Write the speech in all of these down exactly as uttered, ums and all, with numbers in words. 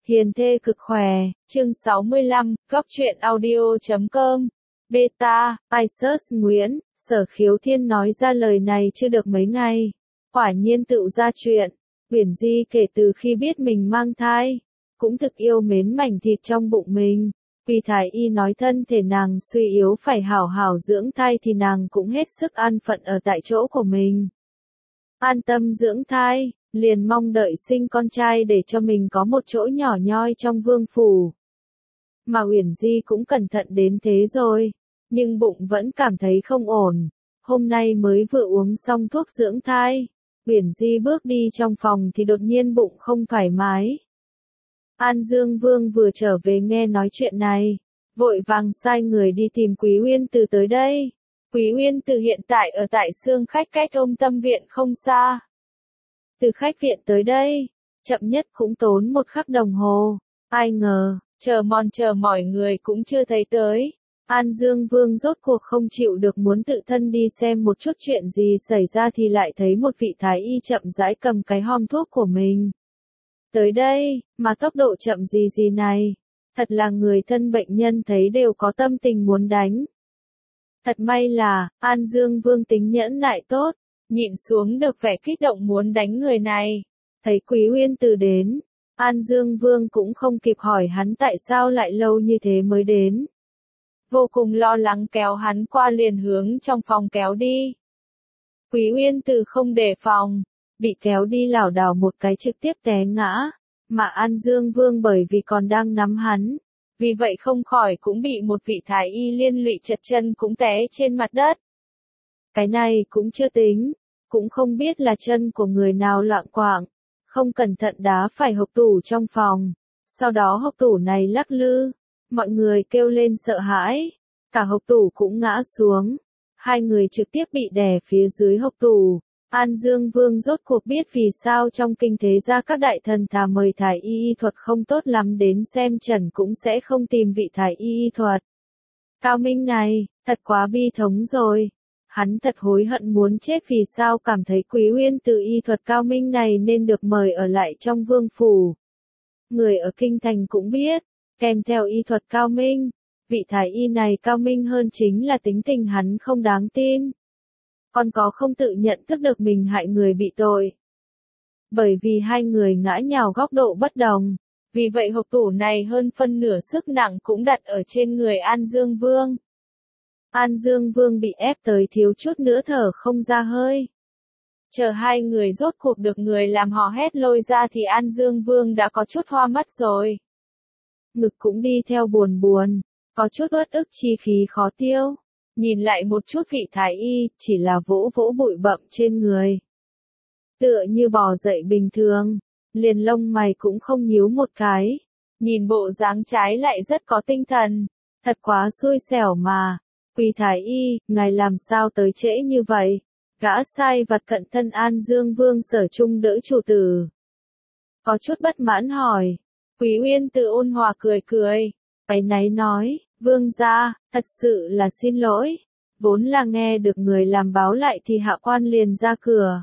Hiền thê cực khỏe, chương sáu mươi lăm, góc truyện audio chấm com, beta, Isus Nguyễn, Sở Khiếu Thiên nói ra lời này chưa được mấy ngày. Quả nhiên tựu ra chuyện, Uyển Di kể từ khi biết mình mang thai, cũng thực yêu mến mảnh thịt trong bụng mình. Vì thái y nói thân thể nàng suy yếu phải hảo hảo dưỡng thai thì nàng cũng hết sức an phận ở tại chỗ của mình. An tâm dưỡng thai, liền mong đợi sinh con trai để cho mình có một chỗ nhỏ nhoi trong vương phủ. Mà Uyển Di cũng cẩn thận đến thế rồi, nhưng bụng vẫn cảm thấy không ổn. Hôm nay mới vừa uống xong thuốc dưỡng thai, Uyển Di bước đi trong phòng thì đột nhiên bụng không thoải mái. An Dương Vương vừa trở về nghe nói chuyện này, vội vàng sai người đi tìm Quý Uyên Từ tới đây. Quý Uyên Từ hiện tại ở tại Xương Khách cách Ông Tâm Viện không xa. Từ khách viện tới đây, chậm nhất cũng tốn một khắc đồng hồ. Ai ngờ, chờ mòn chờ mỏi người cũng chưa thấy tới. An Dương Vương rốt cuộc không chịu được muốn tự thân đi xem một chút chuyện gì xảy ra thì lại thấy một vị thái y chậm rãi cầm cái hòm thuốc của mình. Tới đây, mà tốc độ chậm gì gì này, thật là người thân bệnh nhân thấy đều có tâm tình muốn đánh. Thật may là, An Dương Vương tính nhẫn nại tốt, nhịn xuống được vẻ kích động muốn đánh người này. Thấy Quý Uyên Từ đến, An Dương Vương cũng không kịp hỏi hắn tại sao lại lâu như thế mới đến. Vô cùng lo lắng kéo hắn qua liền hướng trong phòng kéo đi. Quý Uyên Từ không đề phòng, bị kéo đi lảo đảo một cái trực tiếp té ngã, mà An Dương Vương bởi vì còn đang nắm hắn, vì vậy không khỏi cũng bị một vị thái y liên lụy trật chân cũng té trên mặt đất. Cái này cũng chưa tính, cũng không biết là chân của người nào loạng quạng, không cẩn thận đá phải hộc tủ trong phòng, sau đó hộc tủ này lắc lư, mọi người kêu lên sợ hãi, cả hộc tủ cũng ngã xuống, hai người trực tiếp bị đè phía dưới hộc tủ. An Dương Vương rốt cuộc biết vì sao trong kinh thế gia các đại thần thà mời thái y y thuật không tốt lắm đến xem trần cũng sẽ không tìm vị thái y y thuật cao minh này, thật quá bi thống rồi. Hắn thật hối hận muốn chết vì sao cảm thấy Quý Uyên Từ y thuật cao minh này nên được mời ở lại trong vương phủ. Người ở kinh thành cũng biết, kèm theo y thuật cao minh, vị thái y này cao minh hơn chính là tính tình hắn không đáng tin. Còn có không tự nhận thức được mình hại người bị tội. Bởi vì hai người ngã nhào góc độ bất đồng, vì vậy hộc tủ này hơn phân nửa sức nặng cũng đặt ở trên người An Dương Vương. An Dương Vương bị ép tới thiếu chút nữa thở không ra hơi. Chờ hai người rốt cuộc được người làm hò hét lôi ra thì An Dương Vương đã có chút hoa mắt rồi. Ngực cũng đi theo buồn buồn, có chút uất ức chi khí khó tiêu. Nhìn lại một chút vị thái y, chỉ là vỗ vỗ bụi bặm trên người. Tựa như bò dậy bình thường, liền lông mày cũng không nhíu một cái. Nhìn bộ dáng trái lại rất có tinh thần, thật quá xui xẻo mà. Quý thái y, ngài làm sao tới trễ như vậy? Gã sai vặt cận thân An Dương Vương Sở Trung đỡ chủ tử. Có chút bất mãn hỏi. Quý Uyên Từ ôn hòa cười cười, áy náy nói. Vương gia, thật sự là xin lỗi, vốn là nghe được người làm báo lại thì hạ quan liền ra cửa.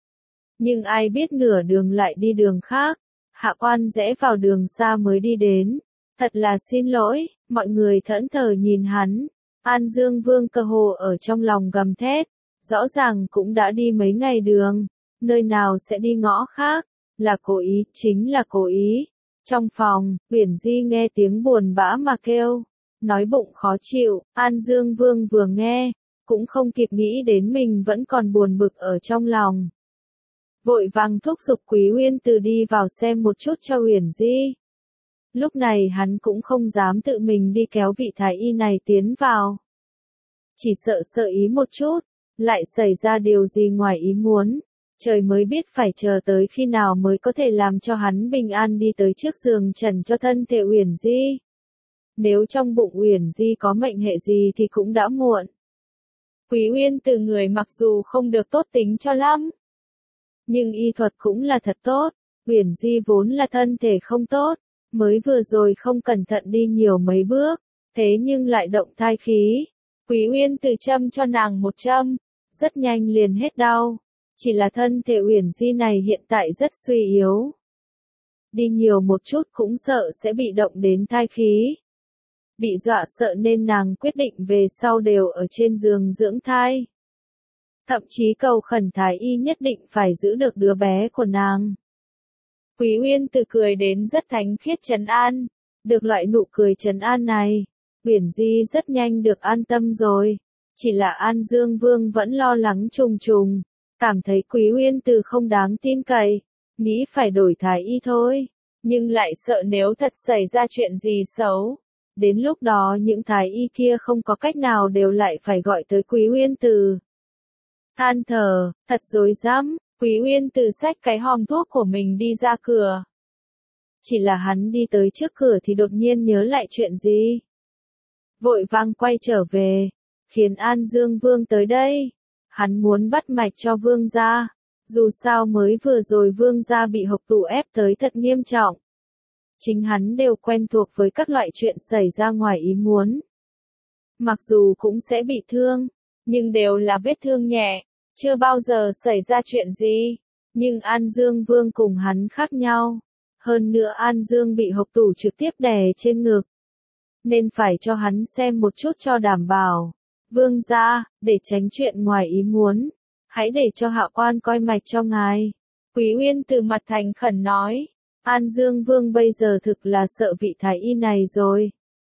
Nhưng ai biết nửa đường lại đi đường khác, hạ quan rẽ vào đường xa mới đi đến, thật là xin lỗi, mọi người thẫn thờ nhìn hắn. An Dương Vương cơ hồ ở trong lòng gầm thét, rõ ràng cũng đã đi mấy ngày đường, nơi nào sẽ đi ngõ khác, là cố ý, chính là cố ý. Trong phòng, Uyển Di nghe tiếng buồn bã mà kêu. Nói bụng khó chịu, An Dương Vương vừa nghe, cũng không kịp nghĩ đến mình vẫn còn buồn bực ở trong lòng. Vội vàng thúc giục Quý Uyên Từ đi vào xem một chút cho Uyển Di. Lúc này hắn cũng không dám tự mình đi kéo vị thái y này tiến vào. Chỉ sợ sợ ý một chút, lại xảy ra điều gì ngoài ý muốn. Trời mới biết phải chờ tới khi nào mới có thể làm cho hắn bình an đi tới trước giường trần cho thân thể Uyển Di. Nếu trong bụng Uyển Di có mệnh hệ gì thì cũng đã muộn. Quý Uyên Từ người mặc dù không được tốt tính cho lắm, nhưng y thuật cũng là thật tốt. Uyển Di vốn là thân thể không tốt, mới vừa rồi không cẩn thận đi nhiều mấy bước, thế nhưng lại động thai khí. Quý Uyên Từ châm cho nàng một châm, rất nhanh liền hết đau. Chỉ là thân thể Uyển Di này hiện tại rất suy yếu. đi nhiều một chút cũng sợ sẽ bị động đến thai khí. Bị dọa sợ nên nàng quyết định về sau đều ở trên giường dưỡng thai. Thậm chí cầu khẩn thái y nhất định phải giữ được đứa bé của nàng. Quý Uyên Từ cười đến rất thánh khiết trấn an, được loại nụ cười trấn an này, Uyển Di rất nhanh được an tâm rồi. Chỉ là An Dương Vương vẫn lo lắng trùng trùng, cảm thấy Quý Uyên Từ không đáng tin cậy, nghĩ phải đổi thái y thôi, nhưng lại sợ nếu thật xảy ra chuyện gì xấu, đến lúc đó những thái y kia không có cách nào đều lại phải gọi tới Quý Uyên Từ. Than thở, thật rối rắm, Quý Uyên Từ xách cái hòm thuốc của mình đi ra cửa. Chỉ là hắn đi tới trước cửa thì đột nhiên nhớ lại chuyện gì. Vội vàng quay trở về, khiến An Dương Vương tới đây. Hắn muốn bắt mạch cho Vương gia, dù sao mới vừa rồi Vương gia bị hộc tụ ép tới thật nghiêm trọng. Chính hắn đều quen thuộc với các loại chuyện xảy ra ngoài ý muốn. Mặc dù cũng sẽ bị thương, nhưng đều là vết thương nhẹ, chưa bao giờ xảy ra chuyện gì. Nhưng An Dương Vương cùng hắn khác nhau. Hơn nữa An Dương bị hộc tụ trực tiếp đè trên ngực. Nên phải cho hắn xem một chút cho đảm bảo. Vương gia, để tránh chuyện ngoài ý muốn, hãy để cho hạ quan coi mạch cho ngài. Quý Uyên Từ mặt thành khẩn nói. An Dương Vương bây giờ thực là sợ vị thái y này rồi.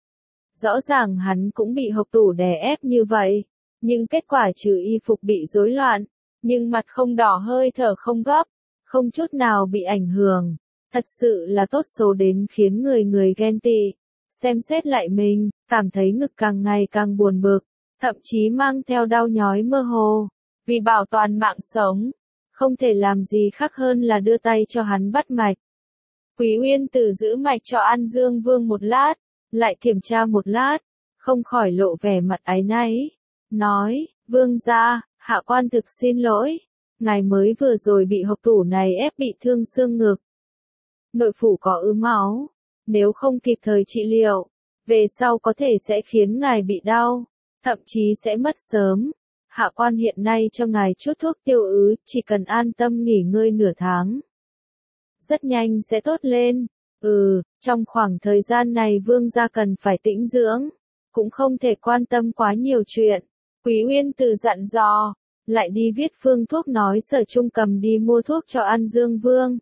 Rõ ràng hắn cũng bị hộc tụ đè ép như vậy, nhưng kết quả trừ y phục bị rối loạn, nhưng mặt không đỏ hơi thở không gấp, không chút nào bị ảnh hưởng. Thật sự là tốt số đến khiến người người ghen tị. Xem xét lại mình, cảm thấy ngực càng ngày càng buồn bực, thậm chí mang theo đau nhói mơ hồ. Vì bảo toàn mạng sống, không thể làm gì khác hơn là đưa tay cho hắn bắt mạch. Quý Uyên Từ giữ mạch cho An Dương Vương một lát, lại kiểm tra một lát, không khỏi lộ vẻ mặt áy náy. Nói, Vương gia, hạ quan thực xin lỗi, ngài mới vừa rồi bị hộc tụ này ép bị thương xương ngực. Nội phủ có ứ máu, nếu không kịp thời trị liệu, về sau có thể sẽ khiến ngài bị đau, thậm chí sẽ mất sớm. Hạ quan hiện nay cho ngài chút thuốc tiêu ứ, chỉ cần an tâm nghỉ ngơi nửa tháng. Rất nhanh sẽ tốt lên. Ừ, trong khoảng thời gian này Vương gia cần phải tĩnh dưỡng, cũng không thể quan tâm quá nhiều chuyện. Quý Uyên Từ dặn dò, lại đi viết phương thuốc nói Sở Trung cầm đi mua thuốc cho An Dương Vương.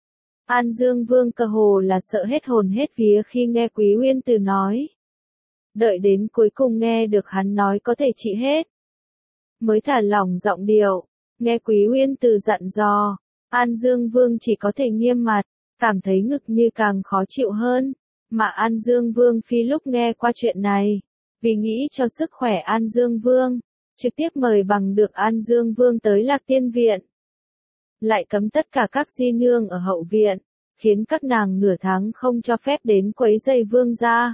An Dương Vương cơ hồ là sợ hết hồn hết vía khi nghe Quý Uyên Từ nói. Đợi đến cuối cùng nghe được hắn nói có thể trị hết, mới thả lỏng giọng điệu. Nghe Quý Uyên Từ dặn dò, An Dương Vương chỉ có thể nghiêm mặt, cảm thấy ngực như càng khó chịu hơn. Mà An Dương Vương phi lúc nghe qua chuyện này, vì nghĩ cho sức khỏe An Dương Vương, trực tiếp mời bằng được An Dương Vương tới Lạc Tiên Viện. Lại cấm tất cả các di nương ở hậu viện, khiến các nàng nửa tháng không cho phép đến quấy rầy vương gia.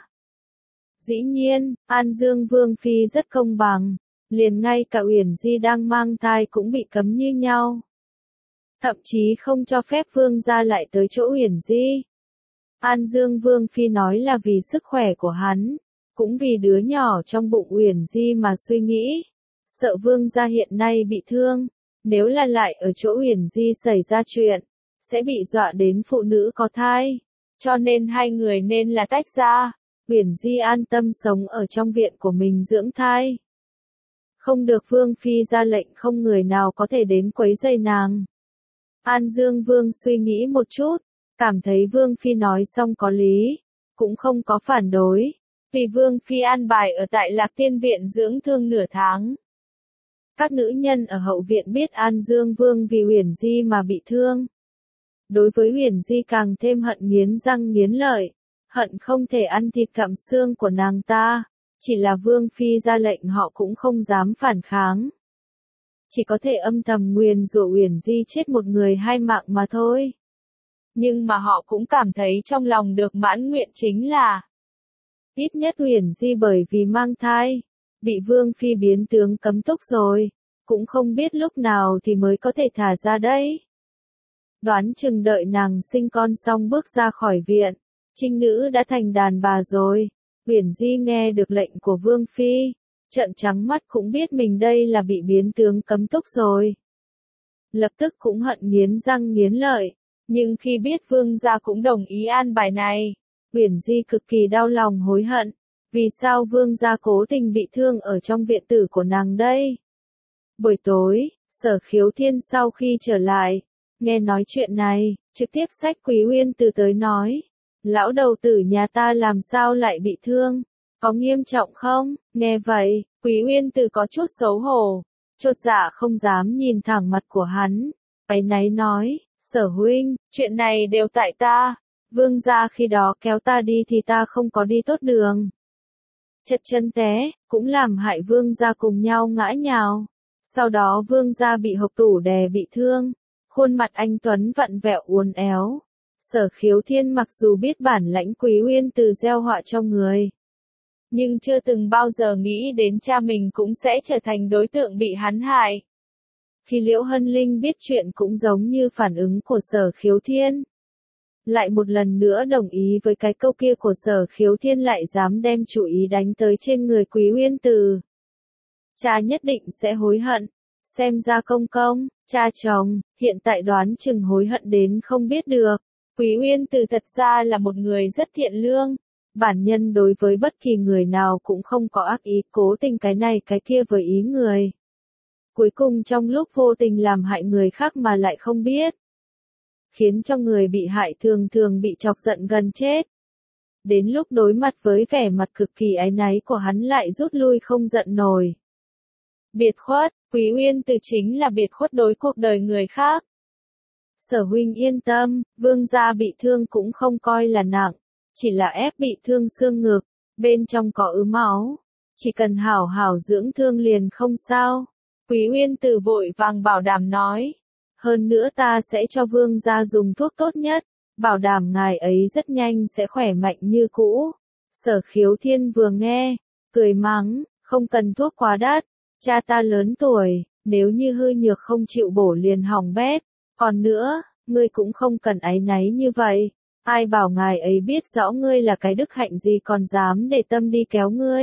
Dĩ nhiên, An Dương Vương phi rất công bằng, liền ngay cả Uyển Di đang mang thai cũng bị cấm như nhau. Thậm chí không cho phép vương gia lại tới chỗ Uyển Di. An Dương Vương phi nói là vì sức khỏe của hắn, cũng vì đứa nhỏ trong bụng Uyển Di mà suy nghĩ, sợ vương gia hiện nay bị thương, nếu là lại ở chỗ Uyển Di xảy ra chuyện, sẽ bị dọa đến phụ nữ có thai, cho nên hai người nên là tách ra. Uyển Di an tâm sống ở trong viện của mình dưỡng thai, không được Vương phi ra lệnh không người nào có thể đến quấy rầy nàng. An Dương Vương suy nghĩ một chút, cảm thấy Vương phi nói xong có lý, cũng không có phản đối, vì Vương phi an bài ở tại Lạc Tiên Viện dưỡng thương nửa tháng. Các nữ nhân ở hậu viện biết An Dương Vương vì Uyển Di mà bị thương. Đối với Uyển Di càng thêm hận nghiến răng nghiến lợi, hận không thể ăn thịt cặm xương của nàng ta, chỉ là Vương phi ra lệnh họ cũng không dám phản kháng. Chỉ có thể âm thầm nguyền rủa Uyển Di chết một người hai mạng mà thôi. Nhưng mà họ cũng cảm thấy trong lòng được mãn nguyện chính là ít nhất Uyển Di bởi vì mang thai, bị Vương phi biến tướng cấm túc rồi, cũng không biết lúc nào thì mới có thể thả ra đấy. Đoán chừng đợi nàng sinh con xong bước ra khỏi viện, trinh nữ đã thành đàn bà rồi. Uyển Di nghe được lệnh của Vương phi, trợn trắng mắt cũng biết mình đây là bị biến tướng cấm túc rồi. Lập tức cũng hận nghiến răng nghiến lợi, Nhưng khi biết Vương gia cũng đồng ý an bài này, Uyển Di cực kỳ đau lòng hối hận. Vì sao Vương gia cố tình bị thương ở trong viện tử của nàng đây? Buổi tối, Sở Khiếu Thiên sau khi trở lại, nghe nói chuyện này, trực tiếp xách Quý Uyên Từ tới nói. Lão đầu tử nhà ta làm sao lại bị thương? Có nghiêm trọng không? Nghe vậy, Quý Uyên Từ có chút xấu hổ, chột dạ không dám nhìn thẳng mặt của hắn. Áy náy nói, Sở huynh, chuyện này đều tại ta. Vương gia khi đó kéo ta đi thì ta không có đi tốt đường. Chật chân té, cũng làm hại vương gia cùng nhau ngã nhào. Sau đó vương gia bị hộc tủ đè bị thương. Khuôn mặt anh Tuấn vặn vẹo uốn éo. Sở Khiếu Thiên mặc dù biết bản lãnh Quý Uyên Từ gieo họa cho người, nhưng chưa từng bao giờ nghĩ đến cha mình cũng sẽ trở thành đối tượng bị hắn hại. Khi Liễu Hân Linh biết chuyện cũng giống như phản ứng của Sở Khiếu Thiên. Lại một lần nữa đồng ý với cái câu kia của Sở Khiếu Thiên, lại dám đem chủ ý đánh tới trên người Quý Uyên Từ. Cha nhất định sẽ hối hận. Xem ra công công, cha chồng, hiện tại đoán chừng hối hận đến không biết được. Quý Uyên Từ thật ra là một người rất thiện lương. Bản nhân đối với bất kỳ người nào cũng không có ác ý, cố tình cái này cái kia với ý người. Cuối cùng trong lúc vô tình làm hại người khác mà lại không biết, khiến cho người bị hại thường thường bị chọc giận gần chết. Đến lúc đối mặt với vẻ mặt cực kỳ áy náy của hắn lại rút lui không giận nổi. Biệt khuất, Quý Uyên Từ chính là biệt khuất đối cuộc đời người khác. Sở huynh yên tâm, vương gia bị thương cũng không coi là nặng, chỉ là ép bị thương xương ngực, bên trong có ứ máu. Chỉ cần hảo hảo dưỡng thương liền không sao. Quý Uyên Từ vội vàng bảo đảm nói. Hơn nữa ta sẽ cho vương gia dùng thuốc tốt nhất, bảo đảm ngài ấy rất nhanh sẽ khỏe mạnh như cũ. Sở Khiếu Thiên vừa nghe, cười mắng, không cần thuốc quá đắt, cha ta lớn tuổi, nếu như hư nhược không chịu bổ liền hỏng bét. Còn nữa, ngươi cũng không cần áy náy như vậy, ai bảo ngài ấy biết rõ ngươi là cái đức hạnh gì còn dám để tâm đi kéo ngươi.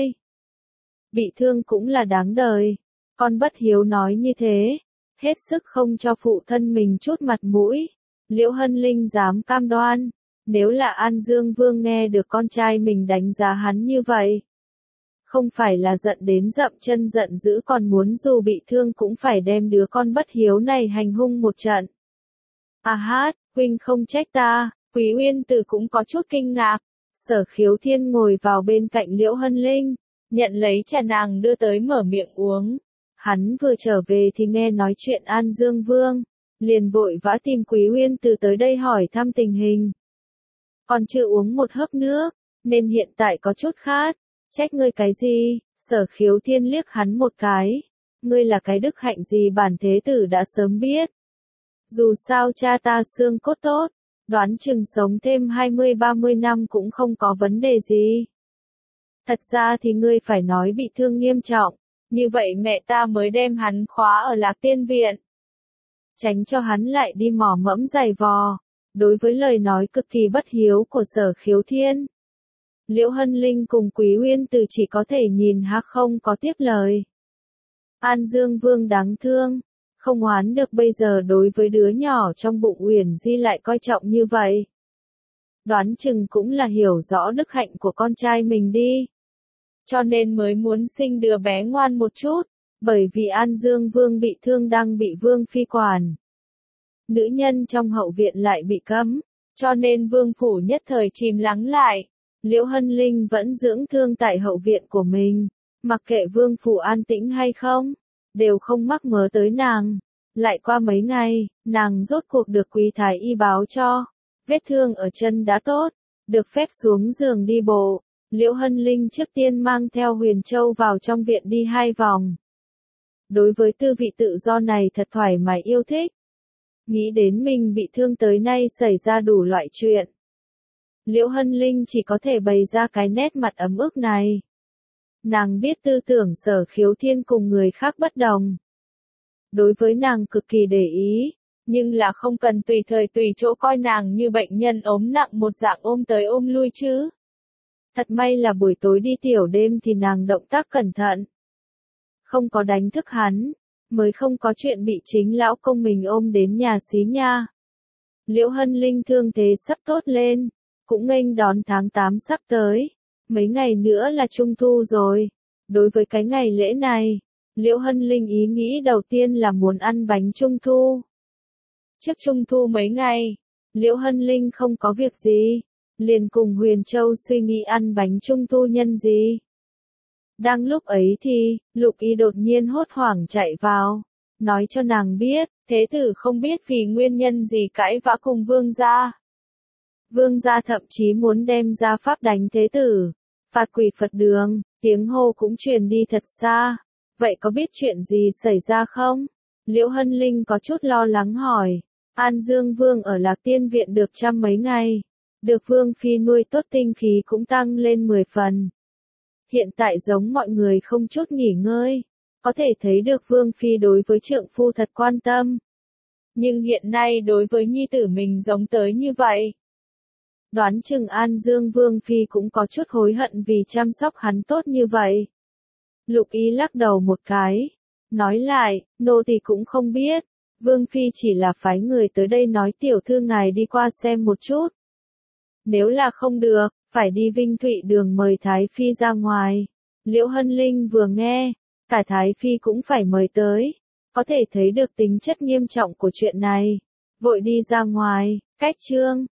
Bị thương cũng là đáng đời, con bất hiếu nói như thế. Hết sức không cho phụ thân mình chút mặt mũi. Liễu Hân Linh dám cam đoan, nếu là An Dương Vương nghe được con trai mình đánh giá hắn như vậy, không phải là giận đến dậm chân giận dữ, còn muốn dù bị thương cũng phải đem đứa con bất hiếu này hành hung một trận. À hát, huynh không trách ta. Quý Uyên Từ cũng có chút kinh ngạc. Sở Khiếu Thiên ngồi vào bên cạnh Liễu Hân Linh, nhận lấy trà nàng đưa tới mở miệng uống. Hắn vừa trở về thì nghe nói chuyện An Dương Vương, liền vội vã tìm Quý Uyên Từ tới đây hỏi thăm tình hình. Còn chưa uống một hớp nước, nên hiện tại có chút khát. Trách ngươi cái gì? Sở Khiếu Thiên liếc hắn một cái. Ngươi là cái đức hạnh gì bản thế tử đã sớm biết. Dù sao cha ta xương cốt tốt, đoán chừng sống thêm hai mươi ba mươi năm cũng không có vấn đề gì. Thật ra thì ngươi phải nói bị thương nghiêm trọng, như vậy mẹ ta mới đem hắn khóa ở Lạc Tiên Viện. Tránh cho hắn lại đi mò mẫm giày vò. Đối với lời nói cực kỳ bất hiếu của Sở Khiếu Thiên, Liễu Hân Linh cùng Quý Uyên Từ chỉ có thể nhìn hắc không có tiếp lời. An Dương Vương đáng thương, không oán được bây giờ đối với đứa nhỏ trong bụng Uyển Di lại coi trọng như vậy. Đoán chừng cũng là hiểu rõ đức hạnh của con trai mình đi. Cho nên mới muốn sinh đứa bé ngoan một chút, bởi vì An Dương Vương bị thương đang bị Vương Phi quản. Nữ nhân trong hậu viện lại bị cấm, cho nên Vương Phủ nhất thời chìm lắng lại. Liễu Hân Linh vẫn dưỡng thương tại hậu viện của mình, mặc kệ Vương Phủ an tĩnh hay không, đều không mắc mớ tới nàng. Lại qua mấy ngày, nàng rốt cuộc được Quý Thái Y báo cho, vết thương ở chân đã tốt, được phép xuống giường đi bộ. Liễu Hân Linh trước tiên mang theo Huyền Châu vào trong viện đi hai vòng. Đối với tư vị tự do này thật thoải mái yêu thích. Nghĩ đến mình bị thương tới nay xảy ra đủ loại chuyện, Liễu Hân Linh chỉ có thể bày ra cái nét mặt ấm ức này. Nàng biết tư tưởng Sở Khiếu Thiên cùng người khác bất đồng. Đối với nàng cực kỳ để ý, nhưng là không cần tùy thời tùy chỗ coi nàng như bệnh nhân ốm nặng một dạng ôm tới ôm lui chứ. Thật may là buổi tối đi tiểu đêm thì nàng động tác cẩn thận, không có đánh thức hắn, mới không có chuyện bị chính lão công mình ôm đến nhà xí nha. Liễu Hân Linh thương thế sắp tốt lên, cũng nghênh đón tháng tám sắp tới. Mấy ngày nữa là Trung Thu rồi. Đối với cái ngày lễ này, Liễu Hân Linh ý nghĩ đầu tiên là muốn ăn bánh Trung Thu. Trước Trung Thu mấy ngày, Liễu Hân Linh không có việc gì, liền cùng Huyền Châu suy nghĩ ăn bánh Trung Thu nhân gì. Đang lúc ấy thì, Lục Y đột nhiên hốt hoảng chạy vào, nói cho nàng biết, thế tử không biết vì nguyên nhân gì cãi vã cùng vương gia. Vương gia thậm chí muốn đem ra pháp đánh thế tử, phạt quỷ Phật đường, tiếng hô cũng truyền đi thật xa. Vậy có biết chuyện gì xảy ra không? Liễu Hân Linh có chút lo lắng hỏi. An Dương Vương ở Lạc Tiên Viện được trăm mấy ngày, được Vương Phi nuôi tốt tinh khí cũng tăng lên mười phần. Hiện tại giống mọi người không chút nghỉ ngơi, có thể thấy được Vương Phi đối với trượng phu thật quan tâm. Nhưng hiện nay đối với nhi tử mình giống tới như vậy. Đoán chừng An Dương Vương Phi cũng có chút hối hận vì chăm sóc hắn tốt như vậy. Lục Y lắc đầu một cái, nói lại, nô tỳ cũng không biết, Vương Phi chỉ là phái người tới đây nói tiểu thư ngài đi qua xem một chút. Nếu là không được, phải đi Vinh Thụy Đường mời Thái Phi ra ngoài. Liễu Hân Linh vừa nghe, cả Thái Phi cũng phải mời tới, có thể thấy được tính chất nghiêm trọng của chuyện này. Vội đi ra ngoài, cách chương